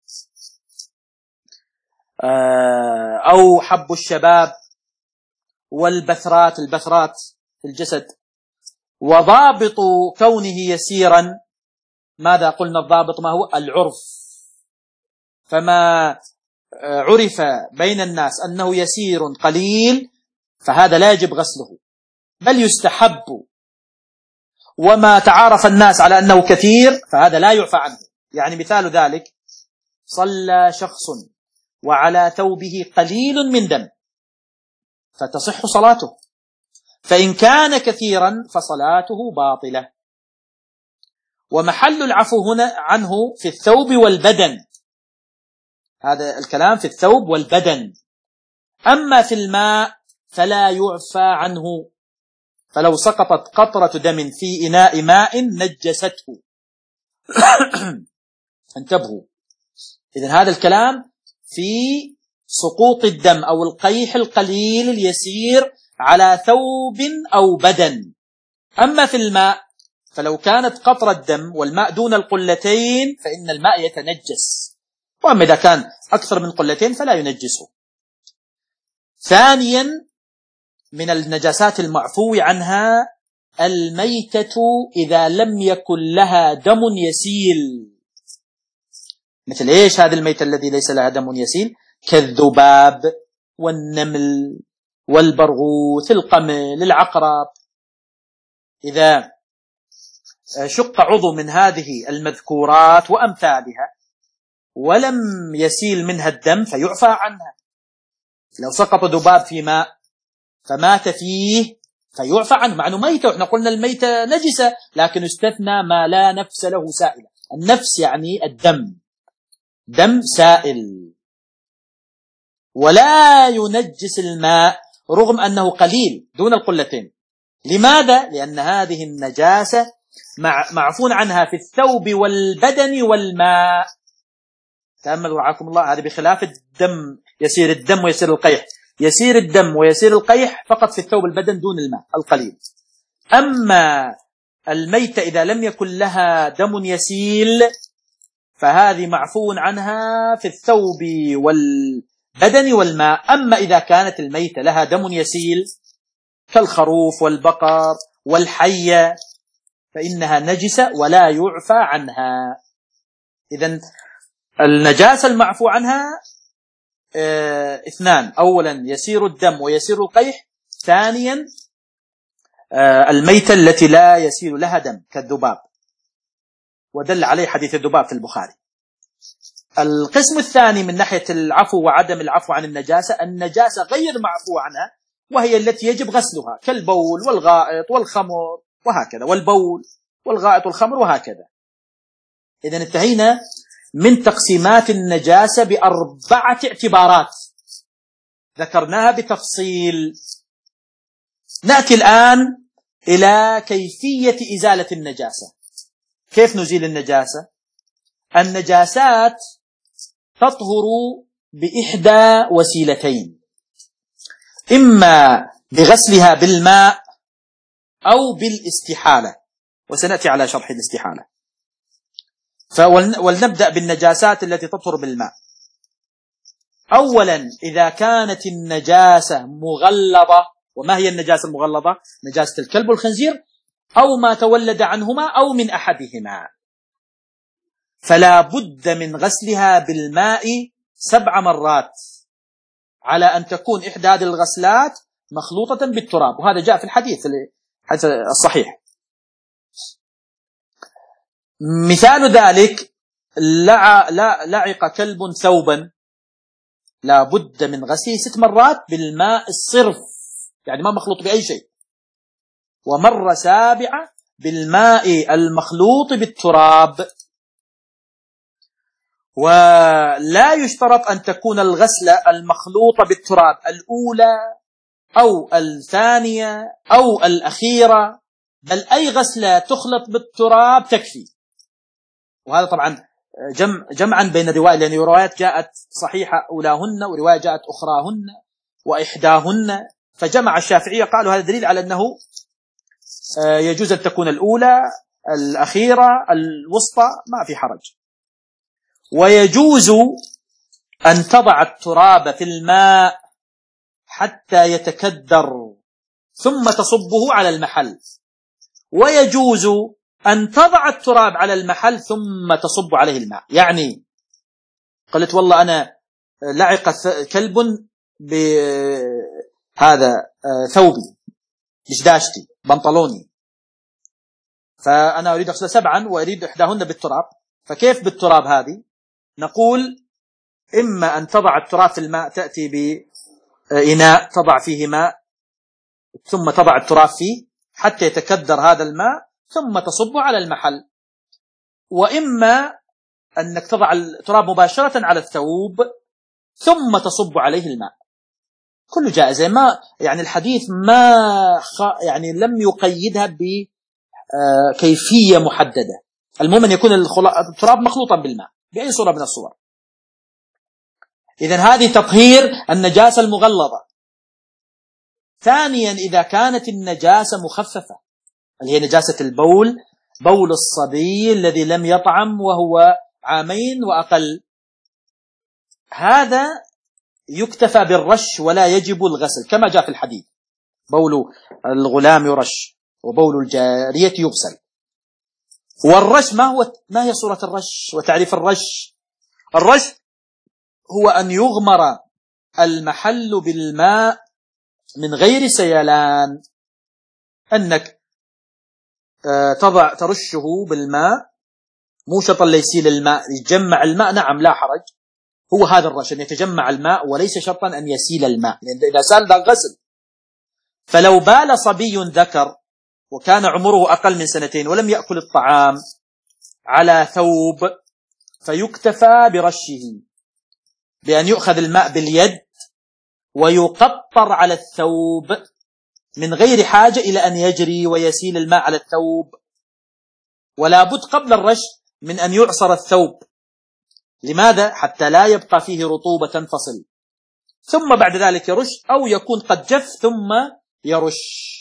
أو حب الشباب والبثرات، البثرات في الجسد. وضابط كونه يسيرا، ماذا قلنا الضابط ما هو؟ العرف. فما عرف بين الناس أنه يسير قليل فهذا لا يجب غسله بل يستحب، وما تعارف الناس على أنه كثير فهذا لا يعفى عنه. يعني مثال ذلك: صلى شخص وعلى ثوبه قليل من دم فتصح صلاته، فإن كان كثيرا فصلاته باطلة. ومحل العفو هنا عنه في الثوب والبدن، هذا الكلام في الثوب والبدن. أما في الماء فلا يعفى عنه، فلو سقطت قطرة دم في إناء ماء نجسته. انتبهوا، إذن هذا الكلام في سقوط الدم أو القيح القليل اليسير على ثوب أو بدن. أما في الماء فلو كانت قطرة دم والماء دون القلتين فإن الماء يتنجس، وأما إذا كان أكثر من قلتين فلا ينجسه. ثانيا من النجاسات المعفو عنها الميتة إذا لم يكن لها دم يسيل. مثل إيش هذا الميتة الذي ليس لها دم يسيل؟ كالذباب والنمل والبرغوث، القمل، العقرب. إذا شق عضو من هذه المذكورات وأمثالها ولم يسيل منها الدم فيعفى عنها. لو سقط ذباب في ماء فمات فيه فيعفى عنه، مع أنه ميتة، وإحنا قلنا الميتة نجسة، لكن استثنى ما لا نفس له سائلة. النفس يعني الدم، دم سائل، ولا ينجس الماء رغم أنه قليل دون القلتين. لماذا؟ لأن هذه النجاسة معفون عنها في الثوب والبدن والماء. تأملوا رعاكم الله، هذا بخلاف الدم، يسير الدم ويسير القيح. يسير الدم ويسير القيح فقط في الثوب البدن دون الماء القليل. أما الميتة إذا لم يكن لها دم يسيل فهذه معفو عنها في الثوب والبدن والماء. أما إذا كانت الميتة لها دم يسيل كالخروف والبقر والحية فإنها نجسة ولا يعفى عنها. إذن النجاسة المعفو عنها اه اثنان: أولا يسير الدم ويسير القيح، ثانيا اه الميتة التي لا يسير لها دم كالذباب، ودل عليه حديث الذباب في البخاري. القسم الثاني من ناحية العفو وعدم العفو عن النجاسة، النجاسة غير معفو عنها وهي التي يجب غسلها كالبول والغائط والخمر وهكذا، والبول والغائط والخمر وهكذا. إذن انتهينا من تقسيمات النجاسة بأربعة اعتبارات ذكرناها بتفصيل. نأتي الآن إلى كيفية إزالة النجاسة. كيف نزيل النجاسة؟ النجاسات تطهر بإحدى وسيلتين: إما بغسلها بالماء أو بالاستحالة، وسنأتي على شرح الاستحالة. فولنبدأ بالنجاسات التي تطهر بالماء. أولا إذا كانت النجاسة مغلظة وما هي النجاسة المغلظة؟ نجاسة الكلب والخنزير أو ما تولد عنهما أو من أحدهما، فلا بد من غسلها بالماء سبع مرات، على أن تكون إحدى هذه الغسلات مخلوطة بالتراب، وهذا جاء في الحديث الصحيح. مثال ذلك لع... لعق كلب ثوبا، لا بد من غسله ست مرات بالماء الصرف، يعني ما مخلوط بأي شيء، ومرة سابعة بالماء المخلوط بالتراب. ولا يشترط أن تكون الغسلة المخلوطة بالتراب الأولى أو الثانية أو الأخيرة، بل أي غسلة تخلط بالتراب تكفي. وهذا طبعا جمع جمعا بين الروايات، لأن روايات جاءت صحيحة أولاهن ورواية جاءت أخراهن وإحداهن، فجمع الشافعية قالوا هذا دليل على أنه يجوز أن تكون الأولى الأخيرة الوسطى، ما في حرج. ويجوز أن تضع التراب في الماء حتى يتكدر ثم تصبه على المحل، ويجوز أن تضع التراب على المحل ثم تصب عليه الماء. يعني قلت والله أنا لعق كلب بهذا ثوبي بشداشتي بنطلوني، فأنا أريد أغسل سبعا وأريد إحداهن بالتراب، فكيف بالتراب هذه؟ نقول إما أن تضع التراب في الماء، تأتي بإناء تضع فيه ماء ثم تضع التراب فيه حتى يتكدر هذا الماء ثم تصب على المحل، وإما أنك تضع التراب مباشرة على الثوب ثم تصب عليه الماء، كله جائز. ما يعني الحديث ما خ... يعني لم يقيدها بكيفية محددة، المهم أن يكون التراب مخلوطا بالماء بأي صورة من الصور. إذن هذه تطهير النجاسة المغلظة. ثانيا، إذا كانت النجاسة مخففة، اللي هي نجاسة البول، بول الصبي الذي لم يطعم وهو عامين وأقل، هذا يكتفى بالرش ولا يجب الغسل، كما جاء في الحديث بول الغلام يرش وبول الجارية يغسل. والرش ما هو ما هي صورة الرش وتعريف الرش؟ الرش هو أن يغمر المحل بالماء من غير سيلان، أنك تضع ترشه بالماء، مو شرط ليسيل الماء، يتجمع الماء، نعم لا حرج، هو هذا الرش أن يتجمع الماء وليس شرطا أن يسيل الماء، لأن إذا سال ذا غسل. فلو بال صبي ذكر وكان عمره أقل من سنتين ولم يأكل الطعام على ثوب، فيكتفى برشه، بأن يؤخذ الماء باليد ويقطر على الثوب من غير حاجة إلى أن يجري ويسيل الماء على الثوب. ولا بد قبل الرش من أن يعصر الثوب، لماذا؟ حتى لا يبقى فيه رطوبة تنفصل، ثم بعد ذلك يرش، أو يكون قد جف ثم يرش.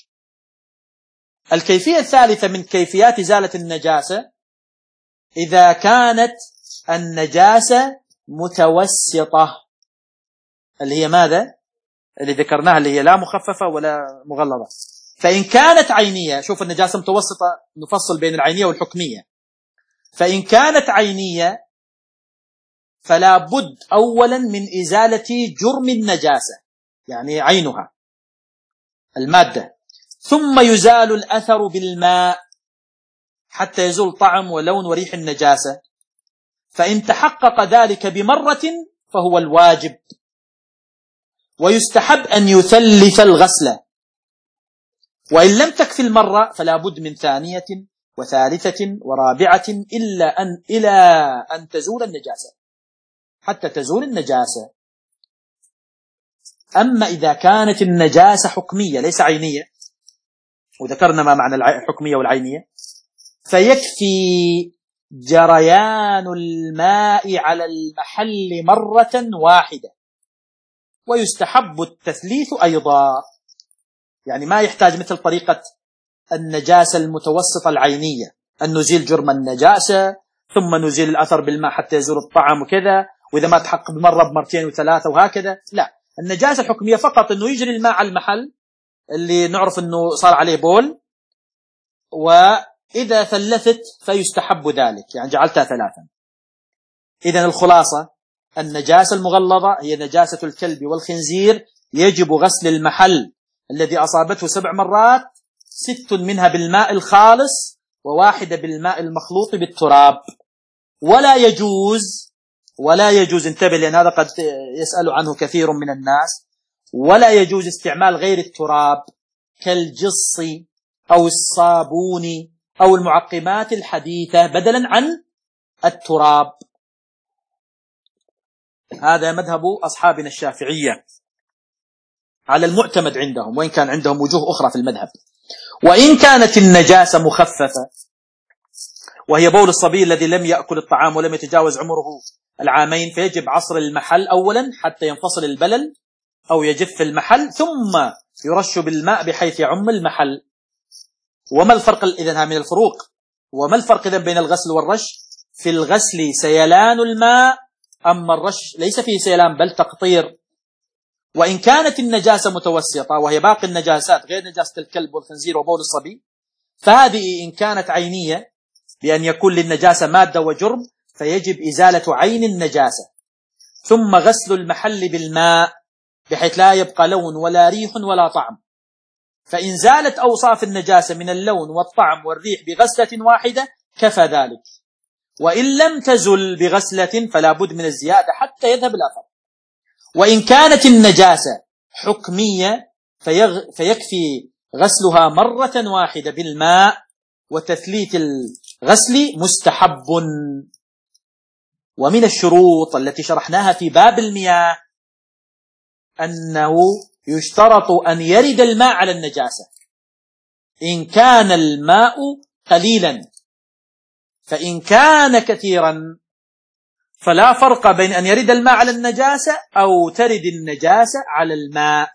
الكيفية الثالثة من كيفيات إزالة النجاسة، إذا كانت النجاسة متوسطة، اللي هي ماذا؟ اللي ذكرناها، اللي هي لا مخففة ولا مغلظة. فإن كانت عينية، شوف النجاسة متوسطة، نفصل بين العينية والحكمية. فإن كانت عينية فلا بد أولا من إزالة جرم النجاسة، يعني عينها المادة، ثم يزال الأثر بالماء حتى يزول طعم ولون وريح النجاسة. فإن تحقق ذلك بمرة فهو الواجب، ويستحب أن يثلث الغسلة، وإن لم تكفي المرة فلا بد من ثانية وثالثة ورابعة إلا أن إلى أن تزول النجاسة، حتى تزول النجاسة. أما إذا كانت النجاسة حكمية ليس عينية، وذكرنا ما معنى الحكمية والعينية، فيكفي جريان الماء على المحل مرة واحدة، ويستحب التثليث أيضا، يعني ما يحتاج مثل طريقة النجاسة المتوسطة العينية أن نزيل جرم النجاسة ثم نزيل الأثر بالماء حتى يزول الطعم وكذا، وإذا ما تحقق بمرة بمرتين وثلاثة وهكذا. لا، النجاسة الحكمية فقط أنه يجري الماء على المحل اللي نعرف أنه صار عليه بول، وإذا ثلثت فيستحب ذلك، يعني جعلتها ثلاثا. إذن الخلاصة النجاسة المغلظة هي نجاسة الكلب والخنزير، يجب غسل المحل الذي أصابته سبع مرات، ست منها بالماء الخالص وواحدة بالماء المخلوط بالتراب. ولا يجوز ولا يجوز انتبه، لأن هذا قد يسأل عنه كثير من الناس، ولا يجوز استعمال غير التراب كالجص أو الصابون أو المعقمات الحديثة بدلا عن التراب. هذا مذهب أصحابنا الشافعية على المعتمد عندهم، وإن كان عندهم وجوه أخرى في المذهب. وإن كانت النجاسة مخففة، وهي بول الصبي الذي لم يأكل الطعام ولم يتجاوز عمره العامين، فيجب عصر المحل أولا حتى ينفصل البلل أو يجف المحل، ثم يرش بالماء بحيث يعم المحل. وما الفرق إذن من الفروق؟ وما الفرق إذن بين الغسل والرش؟ في الغسل سيلان الماء، أما الرش ليس فيه سيلان بل تقطير. وإن كانت النجاسة متوسطة، وهي باقي النجاسات غير نجاسة الكلب والخنزير وبول الصبي، فهذه إن كانت عينية بأن يكون للنجاسة مادة وجرم، فيجب إزالة عين النجاسة ثم غسل المحل بالماء بحيث لا يبقى لون ولا ريح ولا طعم. فإن زالت أوصاف النجاسة من اللون والطعم والريح بغسلة واحدة كفى ذلك، وإن لم تزل بغسلة فلا بد من الزيادة حتى يذهب الأثر. وإن كانت النجاسة حكمية فيغ... فيكفي غسلها مرة واحدة بالماء، وتثليث الغسل مستحب. ومن الشروط التي شرحناها في باب المياه أنه يشترط أن يرد الماء على النجاسة إن كان الماء قليلا، فإن كان كثيرا فلا فرق بين أن يرد الماء على النجاسة أو ترد النجاسة على الماء.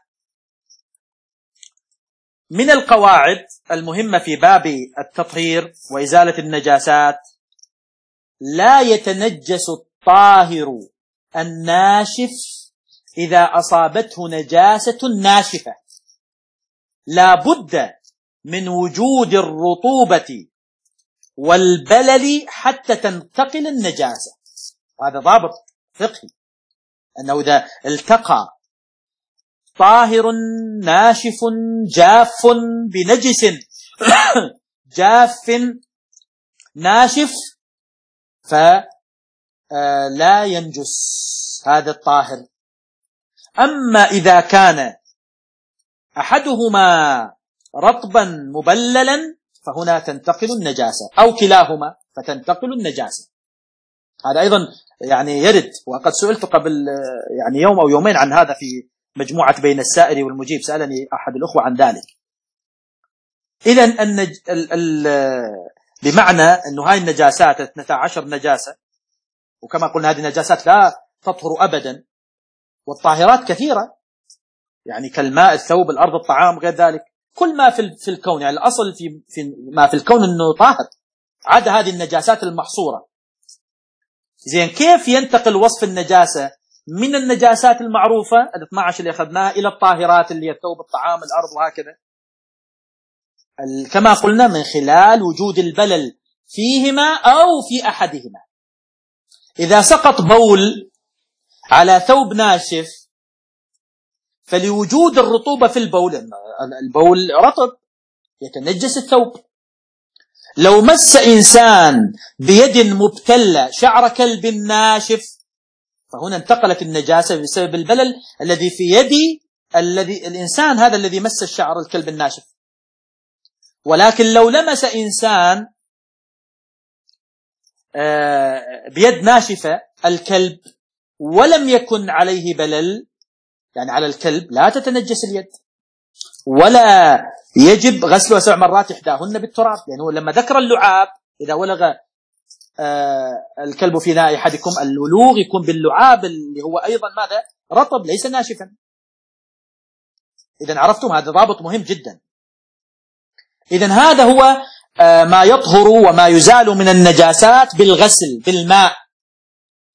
من القواعد المهمة في باب التطهير وإزالة النجاسات: لا يتنجس الطاهر الناشف إذا أصابته نجاسة ناشفة، لا بد من وجود الرطوبة والبلل حتى تنتقل النجاسة. وهذا ضابط فقهي، أنه إذا التقى طاهر ناشف جاف بنجس جاف ناشف فلا ينجس هذا الطاهر. أما إذا كان أحدهما رطبا مبللا فهنا تنتقل النجاسة، أو كلاهما فتنتقل النجاسة. هذا أيضا يعني يرد، وقد سئلت قبل يعني يوم أو يومين عن هذا في مجموعة بين السائل والمجيب، سألني أحد الأخوة عن ذلك. إذن النج... ال... ال... بمعنى أن هاي النجاسات اثنتا عشر نجاسة، وكما قلنا هذه النجاسات لا تطهر أبدا، والطاهرات كثيرة يعني كالماء الثوب الأرض الطعام غير ذلك، كل ما في في الكون، يعني الأصل في في ما في الكون أنه طاهر عدا هذه النجاسات المحصورة. زين، كيف ينتقل وصف النجاسة من النجاسات المعروفة الاثنى عشر اللي أخذناها إلى الطاهرات اللي هي الثوب الطعام الأرض وهكذا؟ كما قلنا من خلال وجود البلل فيهما أو في أحدهما. إذا سقط بول على ثوب ناشف فلوجود الرطوبة في البول، البول رطب يتنجس الثوب. لو مس إنسان بيد مبتلة شعر كلب ناشف فهنا انتقلت النجاسة بسبب البلل الذي في يد الذي الإنسان هذا الذي مس الشعر الكلب الناشف. ولكن لو لمس إنسان بيد ناشفة الكلب ولم يكن عليه بلل، يعني على الكلب، لا تتنجس اليد ولا يجب غسلها سبع مرات إحداهن بالتراب، لأنه لما ذكر اللعاب إذا ولغ الكلب في ناء أحدكم، الولوغ يكون باللعاب اللي هو أيضا ماذا؟ رطب ليس ناشفا. إذن عرفتم هذا ضابط مهم جدا. إذن هذا هو ما يطهر وما يزال من النجاسات بالغسل بالماء.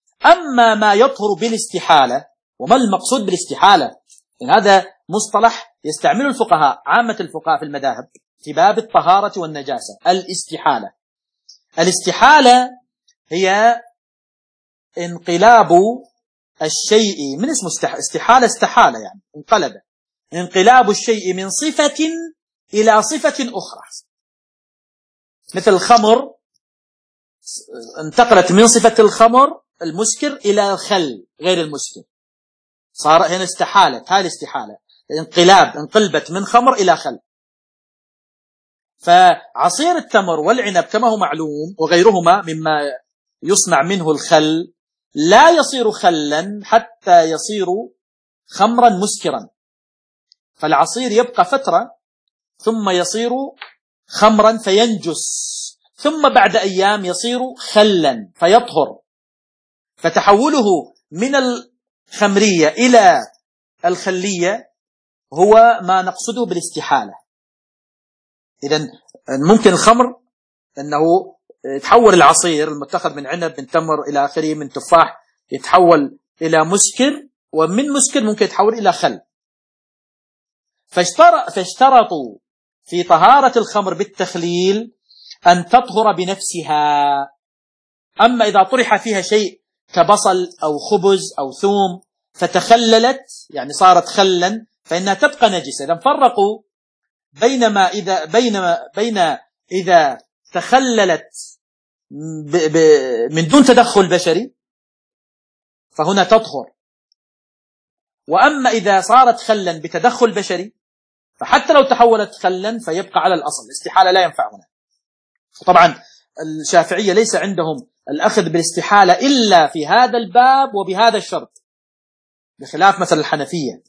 أما ما يطهر بالاستحالة، وما المقصود بالاستحالة؟ إن هذا مصطلح يستعمل الفقهاء عامة الفقهاء في المذاهب في باب الطهارة والنجاسة الاستحالة. الاستحالة هي انقلاب الشيء من اسمه استحالة، استحالة يعني انقلب، انقلاب الشيء من صفة إلى صفة أخرى. مثل الخمر انتقلت من صفة الخمر المسكر إلى الخل غير المسكر، صار هنا استحالت، هاي الاستحالة انقلاب، انقلبت من خمر إلى خل. فعصير التمر والعنب كما هو معلوم وغيرهما مما يصنع منه الخل لا يصير خلا حتى يصير خمرا مسكرا، فالعصير يبقى فترة ثم يصير خمرا فينجس، ثم بعد أيام يصير خلا فيطهر. فتحوله من الخمرية إلى الخلية هو ما نقصده بالاستحالة. إذن ممكن الخمر أنه يتحول العصير المتخذ من عنب من تمر إلى آخره من تفاح يتحول إلى مسكر، ومن مسكر ممكن يتحول إلى خل. فاشترطوا في طهارة الخمر بالتخليل أن تطهر بنفسها. أما إذا طرح فيها شيء كبصل أو خبز أو ثوم فتخللت يعني صارت خلا فإنها تبقى نجسة. إذا فرقوا بينما إذا بينما بين إذا تخللت ب ب من دون تدخل بشري فهنا تطهر، وأما إذا صارت خلا بتدخل بشري فحتى لو تحولت خلا فيبقى على الأصل، الاستحالة لا ينفع هنا. طبعا الشافعية ليس عندهم الأخذ بالاستحالة إلا في هذا الباب وبهذا الشرط، بخلاف مثل الحنفية.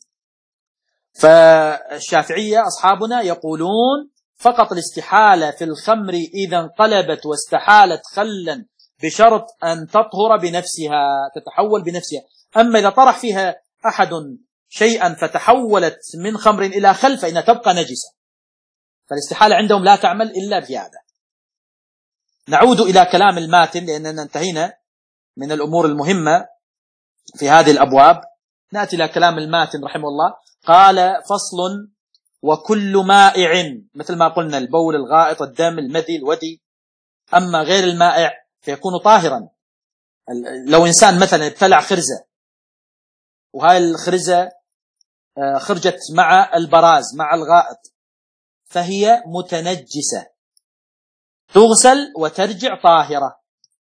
فالشافعية أصحابنا يقولون فقط الاستحالة في الخمر إذا انقلبت واستحالت خلا بشرط أن تطهر بنفسها، تتحول بنفسها. أما إذا طرح فيها أحد شيئا فتحولت من خمر إلى خل فإنها تبقى نجسة. فالاستحالة عندهم لا تعمل إلا في هذا. نعود إلى كلام الماتن لأننا انتهينا من الأمور المهمة في هذه الأبواب. نأتي إلى كلام الماتن رحمه الله. قال فصل: وكل مائع، مثل ما قلنا البول، الغائط، الدم، المذي، الودي. أما غير المائع فيكون طاهرا. لو إنسان مثلا ابتلع خرزة وهاي الخرزة خرجت مع البراز مع الغائط فهي متنجسة، تغسل وترجع طاهرة.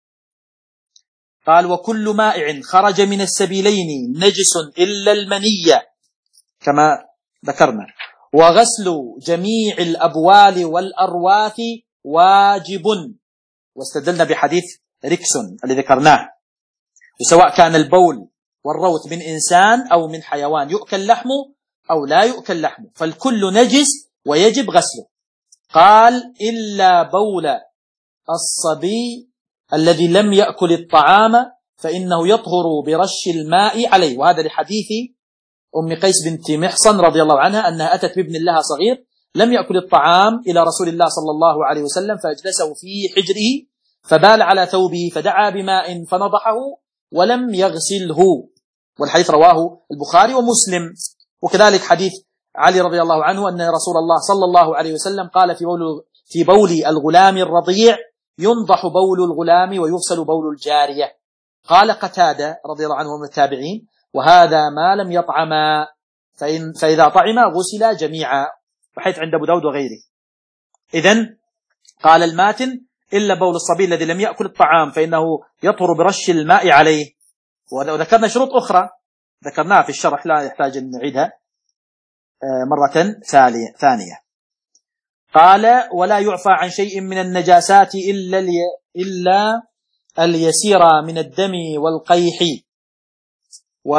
قال: وكل مائع خرج من السبيلين نجس إلا المنية كما ذكرنا، وغسل جميع الأبوال والأرواث واجب. واستدلنا بحديث ركسون الذي ذكرناه، وسواء كان البول والروث من إنسان أو من حيوان يؤكل لحمه أو لا يؤكل لحمه فالكل نجس ويجب غسله. قال: إلا بول الصبي الذي لم يأكل الطعام فإنه يطهر برش الماء عليه. وهذا لحديث أم قيس بنت محصن رضي الله عنها أنها أتت بابن لها صغير لم يأكل الطعام إلى رسول الله صلى الله عليه وسلم فأجلسه في حجره فبال على ثوبه فدعا بماء فنضحه ولم يغسله. والحديث رواه البخاري ومسلم. وكذلك حديث علي رضي الله عنه أن رسول الله صلى الله عليه وسلم قال في بول, في بول الغلام الرضيع: ينضح بول الغلام ويغسل بول الجارية. قال قتادة رضي الله عنه من التابعين: وهذا ما لم يطعما، فإن فإذا طعما غسلا جميعا، بحيث عند أبو داود وغيره. إذن قال الماتن: إلا بول الصبي الذي لم يأكل الطعام فإنه يطهر برش الماء عليه. وذكرنا شروط أخرى ذكرناها في الشرح لا يحتاج أن نعيدها مرة ثانية. قال: ولا يعفى عن شيء من النجاسات إلا إلا اليسير من الدم والقيح. و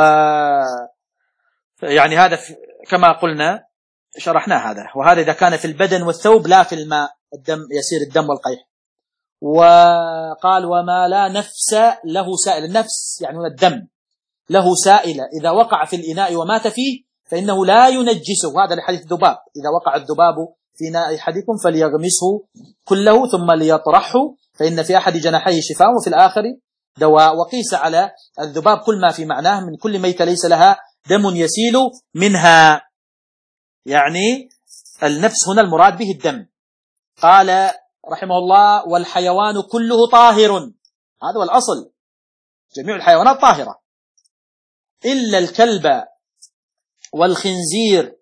يعني هذا كما قلنا شرحنا هذا، وهذا إذا كان في البدن والثوب لا في الماء، الدم يسير الدم والقيح. وقال: وما لا نفس له سائل، النفس يعني الدم له سائلة إذا وقع في الإناء ومات فيه فإنه لا ينجسه. هذا لحديث الذباب: إذا وقع الذباب في إناء أحدكم فليغمسه كله ثم ليطرحه فإن في أحد جناحيه شفاء وفي الآخر دواء. وقيس على الذباب كل ما في معناه من كل ميتة ليس لها دم يسيل منها. يعني النفس هنا المراد به الدم. قال رحمه الله: والحيوان كله طاهر، هذا هو الأصل، جميع الحيوانات طاهرة إلا الكلب والخنزير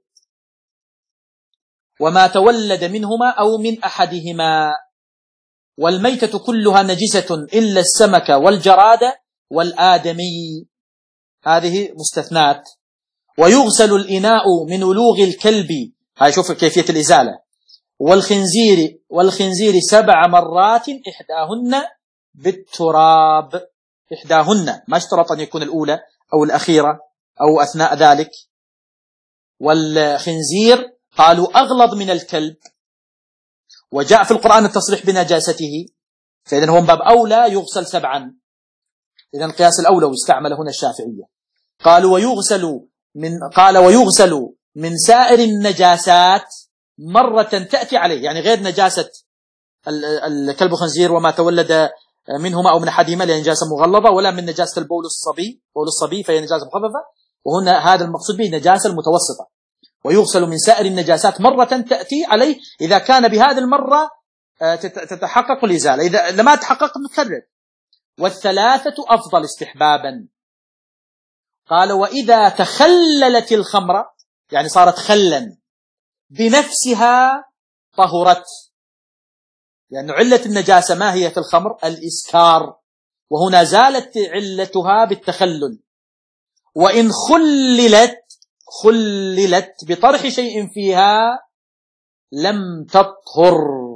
وما تولد منهما أو من أحدهما، والميتة كلها نجسة إلا السمك والجراد والآدمي، هذه مستثنات. ويغسل الإناء من ولوغ الكلب، هاي شوف كيفية الإزالة، والخنزير والخنزير سبع مرات إحداهن بالتراب، إحداهن ما اشترط أن يكون الأولى أو الأخيرة أو أثناء ذلك. والخنزير قالوا أغلظ من الكلب، وجاء في القرآن التصريح بنجاسته، فإذن هو من باب أولى يغسل سبعا، إذن قياس الأولى واستعمل هنا الشافعية. قالوا ويغسل من قال ويغسل من سائر النجاسات مرة تأتي عليه، يعني غير نجاسة الكلب والخنزير وما تولد منهما أو من أحدهما لأن نجاسة مغلظة، ولا من نجاسة البول الصبي، بول الصبي فهي نجاسة مخففة، وهنا هذا المقصود به نجاسة المتوسطة. ويغسل من سائر النجاسات مرة تأتي عليه، إذا كان بهذه المرة تتحقق الإزالة، إذا لما تحقق نكرر. والثلاثة أفضل استحبابا. قال وإذا تخللت الخمر، يعني صارت خلا بنفسها طهرت، لأن يعني علة النجاسة ما هي في الخمر؟ الإسكار، وهنا زالت علتها بالتخلل. وإن خللت خللت بطرح شيء فيها لم تطهر،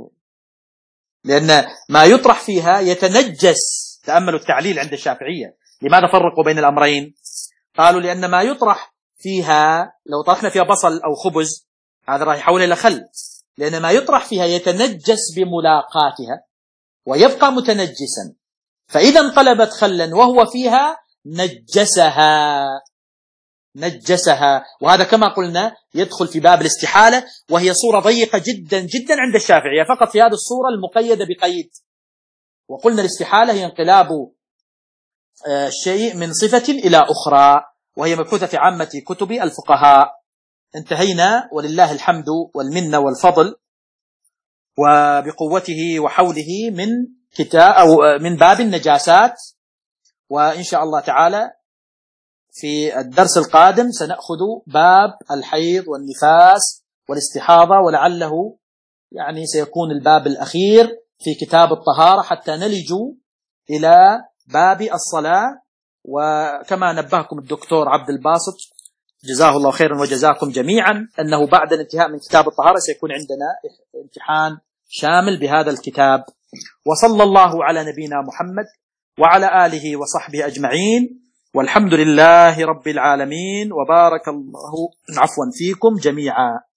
لأن ما يطرح فيها يتنجس. تأملوا التعليل عند الشافعية، لماذا فرقوا بين الأمرين؟ قالوا لأن ما يطرح فيها، لو طرحنا فيها بصل أو خبز هذا راح يحول إلى خل، لأن ما يطرح فيها يتنجس بملاقاتها ويبقى متنجسا، فإذا انقلبت خلا وهو فيها نجسها نجسها وهذا كما قلنا يدخل في باب الاستحالة، وهي صورة ضيقة جدا جدا عند الشافعية، فقط في هذه الصورة المقيدة بقيد. وقلنا الاستحالة هي انقلاب الشيء من صفة إلى أخرى، وهي مبحوثة في عامة كتب الفقهاء. انتهينا ولله الحمد والمنة والفضل وبقوته وحوله من كتاب أو من باب النجاسات. وإن شاء الله تعالى في الدرس القادم سنأخذ باب الحيض والنفاس والاستحاضة، ولعله يعني سيكون الباب الأخير في كتاب الطهارة حتى نلج إلى باب الصلاة. وكما نبهكم الدكتور عبد الباسط جزاه الله خيرا وجزاكم جميعا أنه بعد الانتهاء من كتاب الطهارة سيكون عندنا امتحان شامل بهذا الكتاب. وصلى الله على نبينا محمد وعلى آله وصحبه أجمعين، والحمد لله رب العالمين، وبارك الله عفوا فيكم جميعا.